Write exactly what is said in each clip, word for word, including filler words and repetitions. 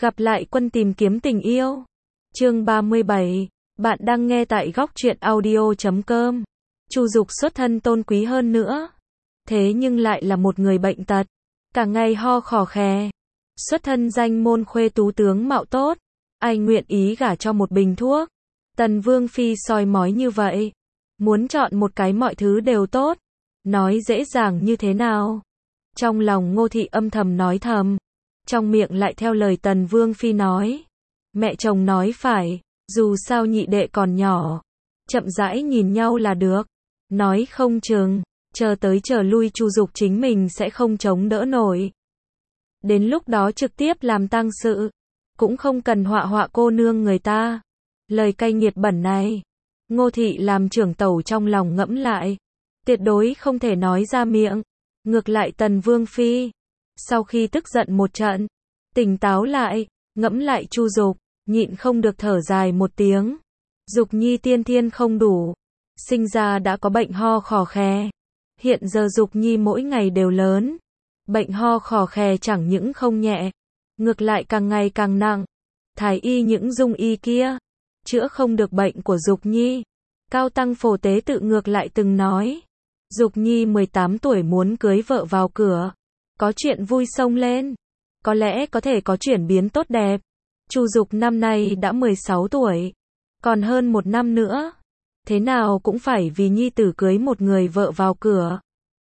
Gặp lại quân tìm kiếm tình yêu. Chương ba mươi bảy. Bạn đang nghe tại góc truyện audio chấm com. Chu Dục xuất thân tôn quý hơn nữa, thế nhưng lại là một người bệnh tật, cả ngày ho khò khè. Xuất thân danh môn khuê tú tướng mạo tốt, ai nguyện ý gả cho một bình thuốc. Tần Vương phi soi mói như vậy, muốn chọn một cái mọi thứ đều tốt, nói dễ dàng như thế nào. Trong lòng Ngô Thị âm thầm nói thầm, trong miệng lại theo lời Tần Vương phi nói. Mẹ chồng nói phải, dù sao nhị đệ còn nhỏ, chậm rãi nhìn nhau là được. Nói không chừng, chờ tới chờ lui Chu Dục chính mình sẽ không chống đỡ nổi. Đến lúc đó trực tiếp làm tang sự, cũng không cần họa họa cô nương người ta. Lời cay nghiệt bẩn này, Ngô Thị làm trưởng tẩu trong lòng ngẫm lại, tuyệt đối không thể nói ra miệng. Ngược lại Tần Vương phi, sau khi tức giận một trận, tỉnh táo lại, ngẫm lại Chu Dục, nhịn không được thở dài một tiếng. Dục nhi tiên thiên không đủ, sinh ra đã có bệnh ho khò khè. Hiện giờ Dục nhi mỗi ngày đều lớn, bệnh ho khò khè chẳng những không nhẹ, ngược lại càng ngày càng nặng. Thái y những dung y kia, chữa không được bệnh của Dục nhi. Cao tăng Phổ Tế Tự ngược lại từng nói, Dục nhi mười tám tuổi muốn cưới vợ vào cửa, có chuyện vui xông lên, có lẽ có thể có chuyển biến tốt đẹp. Chu Dục năm nay đã mười sáu tuổi, còn hơn một năm nữa, thế nào cũng phải vì nhi tử cưới một người vợ vào cửa.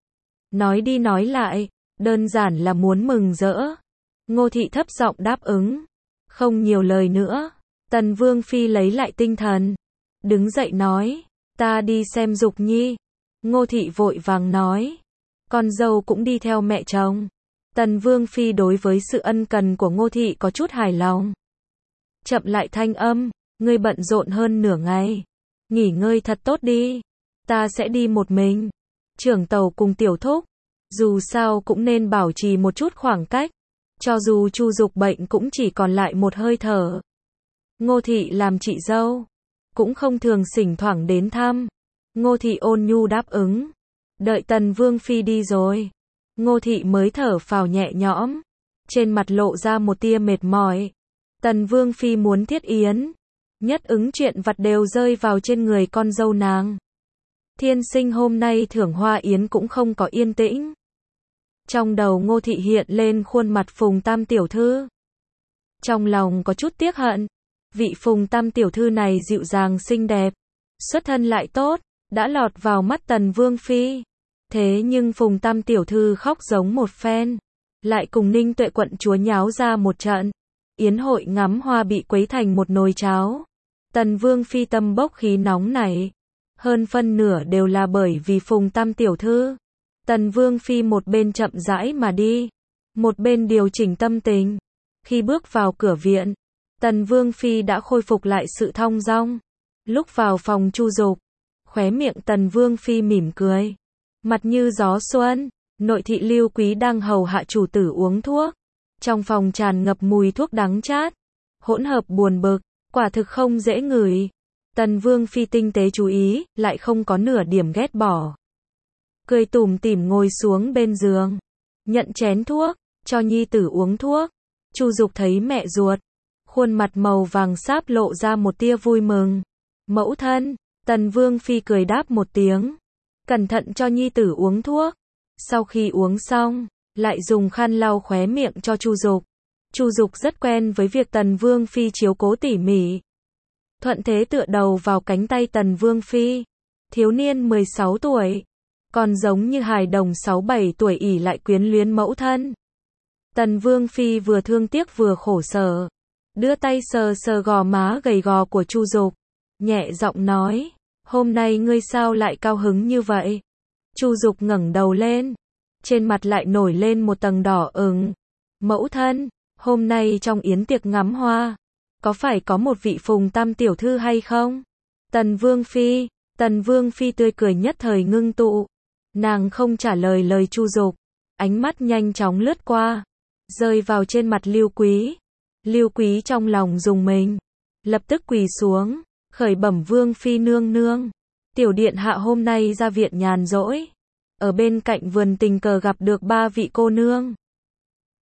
Nói đi nói lại, đơn giản là muốn mừng rỡ. Ngô Thị thấp giọng đáp ứng, không nhiều lời nữa. Tần Vương phi lấy lại tinh thần, đứng dậy nói, ta đi xem Dục nhi. Ngô Thị vội vàng nói, con dâu cũng đi theo mẹ chồng. Tần Vương phi đối với sự ân cần của Ngô Thị có chút hài lòng. Chậm lại thanh âm, ngươi bận rộn hơn nửa ngày, nghỉ ngơi thật tốt đi, ta sẽ đi một mình. Trưởng tàu cùng tiểu thúc, dù sao cũng nên bảo trì một chút khoảng cách, cho dù Chu Dục bệnh cũng chỉ còn lại một hơi thở. Ngô Thị làm chị dâu, cũng không thường xỉnh thoảng đến thăm. Ngô Thị ôn nhu đáp ứng. Đợi Tần Vương phi đi rồi, Ngô Thị mới thở phào nhẹ nhõm, trên mặt lộ ra một tia mệt mỏi. Tần Vương phi muốn thiết yến, nhất ứng chuyện vặt đều rơi vào trên người con dâu nàng. Thiên sinh hôm nay thưởng hoa yến cũng không có yên tĩnh. Trong đầu Ngô Thị hiện lên khuôn mặt Phùng Tam tiểu thư. Trong lòng có chút tiếc hận, vị Phùng Tam tiểu thư này dịu dàng xinh đẹp, xuất thân lại tốt, đã lọt vào mắt Tần Vương phi. Thế nhưng Phùng Tam tiểu thư khóc giống một phen, lại cùng Ninh Tuệ quận chúa nháo ra một trận. Yến hội ngắm hoa bị quấy thành một nồi cháo. Tần Vương phi tâm bốc khí nóng nảy, hơn phân nửa đều là bởi vì Phùng Tam tiểu thư. Tần Vương phi một bên chậm rãi mà đi, một bên điều chỉnh tâm tình. Khi bước vào cửa viện, Tần Vương phi đã khôi phục lại sự thong dong. Lúc vào phòng Chu Dục, khóe miệng Tần Vương phi mỉm cười, mặt như gió xuân. Nội thị Lưu Quý đang hầu hạ chủ tử uống thuốc, trong phòng tràn ngập mùi thuốc đắng chát, hỗn hợp buồn bực, quả thực không dễ ngửi. Tần Vương phi tinh tế chú ý, lại không có nửa điểm ghét bỏ. Cười tủm tỉm ngồi xuống bên giường, nhận chén thuốc, cho nhi tử uống thuốc. Chu Dục thấy mẹ ruột, khuôn mặt màu vàng sáp lộ ra một tia vui mừng. Mẫu thân. Tần Vương phi cười đáp một tiếng, cẩn thận cho nhi tử uống thuốc. Sau khi uống xong, lại dùng khăn lau khóe miệng cho Chu Dục. Chu Dục rất quen với việc Tần Vương phi chiếu cố tỉ mỉ, thuận thế tựa đầu vào cánh tay Tần Vương phi. Thiếu niên mười sáu tuổi, còn giống như hài đồng sáu bảy tuổi ỷ lại quyến luyến mẫu thân. Tần Vương phi vừa thương tiếc vừa khổ sở, đưa tay sờ sờ gò má gầy gò của Chu Dục, nhẹ giọng nói, hôm nay ngươi sao lại cao hứng như vậy? Chu Dục ngẩng đầu lên, trên mặt lại nổi lên một tầng đỏ ửng. Mẫu thân, hôm nay trong yến tiệc ngắm hoa, có phải có một vị Phùng Tam tiểu thư hay không? Tần Vương phi, Tần Vương phi tươi cười nhất thời ngưng tụ. Nàng không trả lời lời Chu Dục, ánh mắt nhanh chóng lướt qua, rơi vào trên mặt Lưu Quý. Lưu Quý trong lòng rùng mình, lập tức quỳ xuống, khởi bẩm Vương phi nương nương. Tiểu điện hạ hôm nay ra viện nhàn rỗi, ở bên cạnh vườn tình cờ gặp được ba vị cô nương.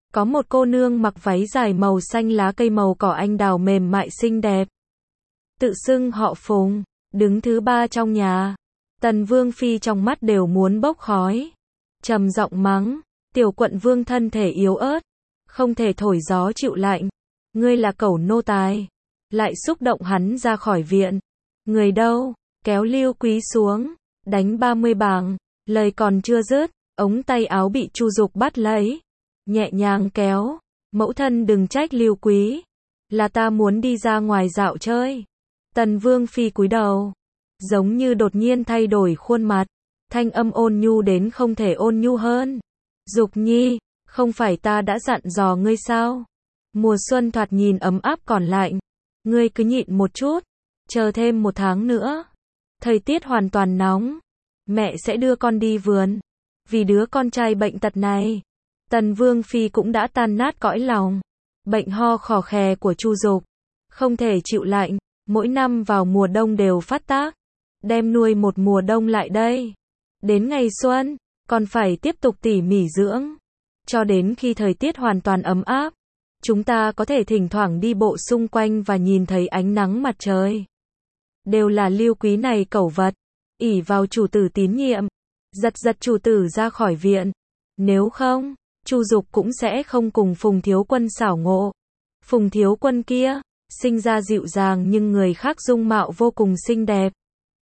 Có một cô nương mặc váy dài màu xanh lá cây màu cỏ anh đào mềm mại xinh đẹp. Tự xưng họ Phùng, đứng thứ ba trong nhà. Tần Vương Phi trong mắt đều muốn bốc khói. Trầm giọng mắng, tiểu quận vương thân thể yếu ớt, không thể thổi gió chịu lạnh. Ngươi là cẩu nô tài. Lại xúc động hắn ra khỏi viện. Người đâu, kéo Lưu Quý xuống, đánh ba mươi bảng. Lời còn chưa dứt, ống tay áo bị Chu Dục bắt lấy. Nhẹ nhàng kéo, mẫu thân đừng trách Lưu Quý. Là ta muốn đi ra ngoài dạo chơi. Tần Vương Phi cúi đầu, giống như đột nhiên thay đổi khuôn mặt. Thanh âm ôn nhu đến không thể ôn nhu hơn. Dục Nhi, không phải ta đã dặn dò ngươi sao? Mùa xuân thoạt nhìn ấm áp còn lạnh. Ngươi cứ nhịn một chút, chờ thêm một tháng nữa. Thời tiết hoàn toàn nóng. Mẹ sẽ đưa con đi vườn. Vì đứa con trai bệnh tật này. Tần Vương Phi cũng đã tan nát cõi lòng. Bệnh ho khò khè của Chu Dục, không thể chịu lạnh, mỗi năm vào mùa đông đều phát tác. Đem nuôi một mùa đông lại đây. Đến ngày xuân, còn phải tiếp tục tỉ mỉ dưỡng. Cho đến khi thời tiết hoàn toàn ấm áp, chúng ta có thể thỉnh thoảng đi bộ xung quanh và nhìn thấy ánh nắng mặt trời. Đều là Lưu Quý này cẩu vật, ỷ vào chủ tử tín nhiệm, giật giật chủ tử ra khỏi viện. Nếu không, Chu Dục cũng sẽ không cùng Phùng Thiếu Quân xảo ngộ. Phùng Thiếu Quân kia, sinh ra dịu dàng nhưng người khác dung mạo vô cùng xinh đẹp.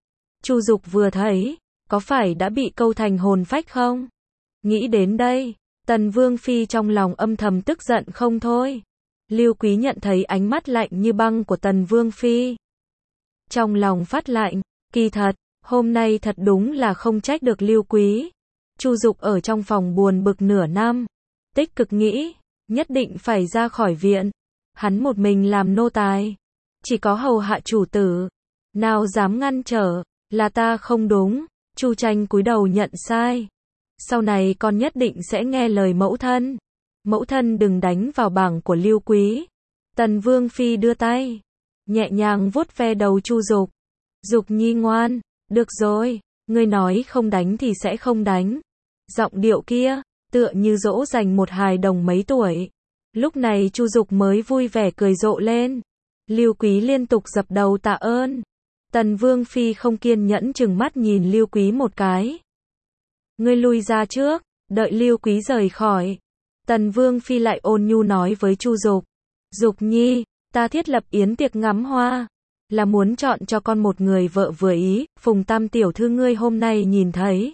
Chu Dục vừa thấy, có phải đã bị câu thành hồn phách không? Nghĩ đến đây, Tần Vương Phi trong lòng âm thầm tức giận không thôi. Lưu Quý nhận thấy ánh mắt lạnh như băng của Tần Vương Phi. Trong lòng phát lạnh, kỳ thật, hôm nay thật đúng là không trách được Lưu Quý. Chu Dục ở trong phòng buồn bực nửa năm, tích cực nghĩ, nhất định phải ra khỏi viện. Hắn một mình làm nô tài, chỉ có hầu hạ chủ tử, nào dám ngăn trở, là ta không đúng. Chu Tranh cúi đầu nhận sai. Sau này con nhất định sẽ nghe lời mẫu thân. Mẫu thân đừng đánh vào bảng của Lưu Quý. Tần Vương Phi đưa tay, nhẹ nhàng vuốt ve đầu Chu Dục. Dục Nhi ngoan, được rồi, ngươi nói không đánh thì sẽ không đánh. Giọng điệu kia, tựa như dỗ dành một hài đồng mấy tuổi. Lúc này Chu Dục mới vui vẻ cười rộ lên. Lưu Quý liên tục dập đầu tạ ơn. Tần Vương Phi không kiên nhẫn chừng mắt nhìn Lưu Quý một cái. Ngươi lui ra trước, đợi Lưu Quý rời khỏi. Tần Vương Phi lại ôn nhu nói với Chu Dục. Dục Nhi, ta thiết lập yến tiệc ngắm hoa, là muốn chọn cho con một người vợ vừa ý. Phùng Tam tiểu thư ngươi hôm nay nhìn thấy.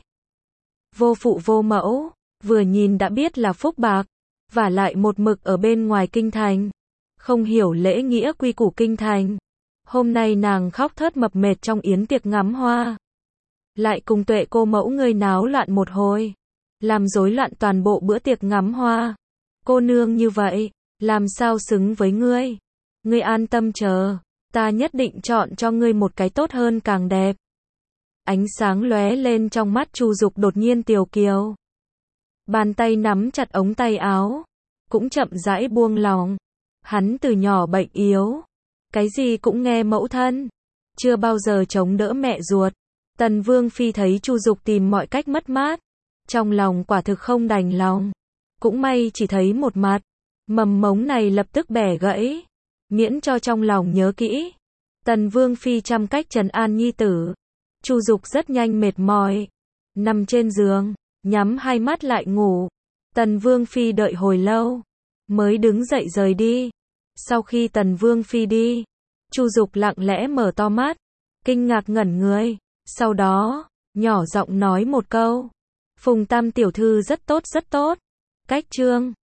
Vô phụ vô mẫu, vừa nhìn đã biết là phúc bạc. Vả lại một mực ở bên ngoài kinh thành. Không hiểu lễ nghĩa quy củ kinh thành. Hôm nay nàng khóc thớt mập mệt trong yến tiệc ngắm hoa. Lại cùng Tuệ cô mẫu ngươi náo loạn một hồi. Làm rối loạn toàn bộ bữa tiệc ngắm hoa. Cô nương như vậy, làm sao xứng với ngươi? Ngươi an tâm chờ, ta nhất định chọn cho ngươi một cái tốt hơn càng đẹp. Ánh sáng lóe lên trong mắt Chu Dục đột nhiên tiều kiều. Bàn tay nắm chặt ống tay áo, cũng chậm rãi buông lòng. Hắn từ nhỏ bệnh yếu, cái gì cũng nghe mẫu thân, chưa bao giờ chống đỡ mẹ ruột. Tần Vương Phi thấy Chu Dục tìm mọi cách mất mát, trong lòng quả thực không đành lòng. Cũng may chỉ thấy một mặt, mầm mống này lập tức bẻ gãy, miễn cho trong lòng nhớ kỹ. Tần Vương Phi chăm cách trấn an nhi tử. Chu Dục rất nhanh mệt mỏi, nằm trên giường, nhắm hai mắt lại ngủ. Tần Vương Phi đợi hồi lâu, mới đứng dậy rời đi. Sau khi Tần Vương Phi đi, Chu Dục lặng lẽ mở to mắt, kinh ngạc ngẩn người. Sau đó, nhỏ giọng nói một câu. Phùng Tam tiểu thư rất tốt rất tốt. Cách chương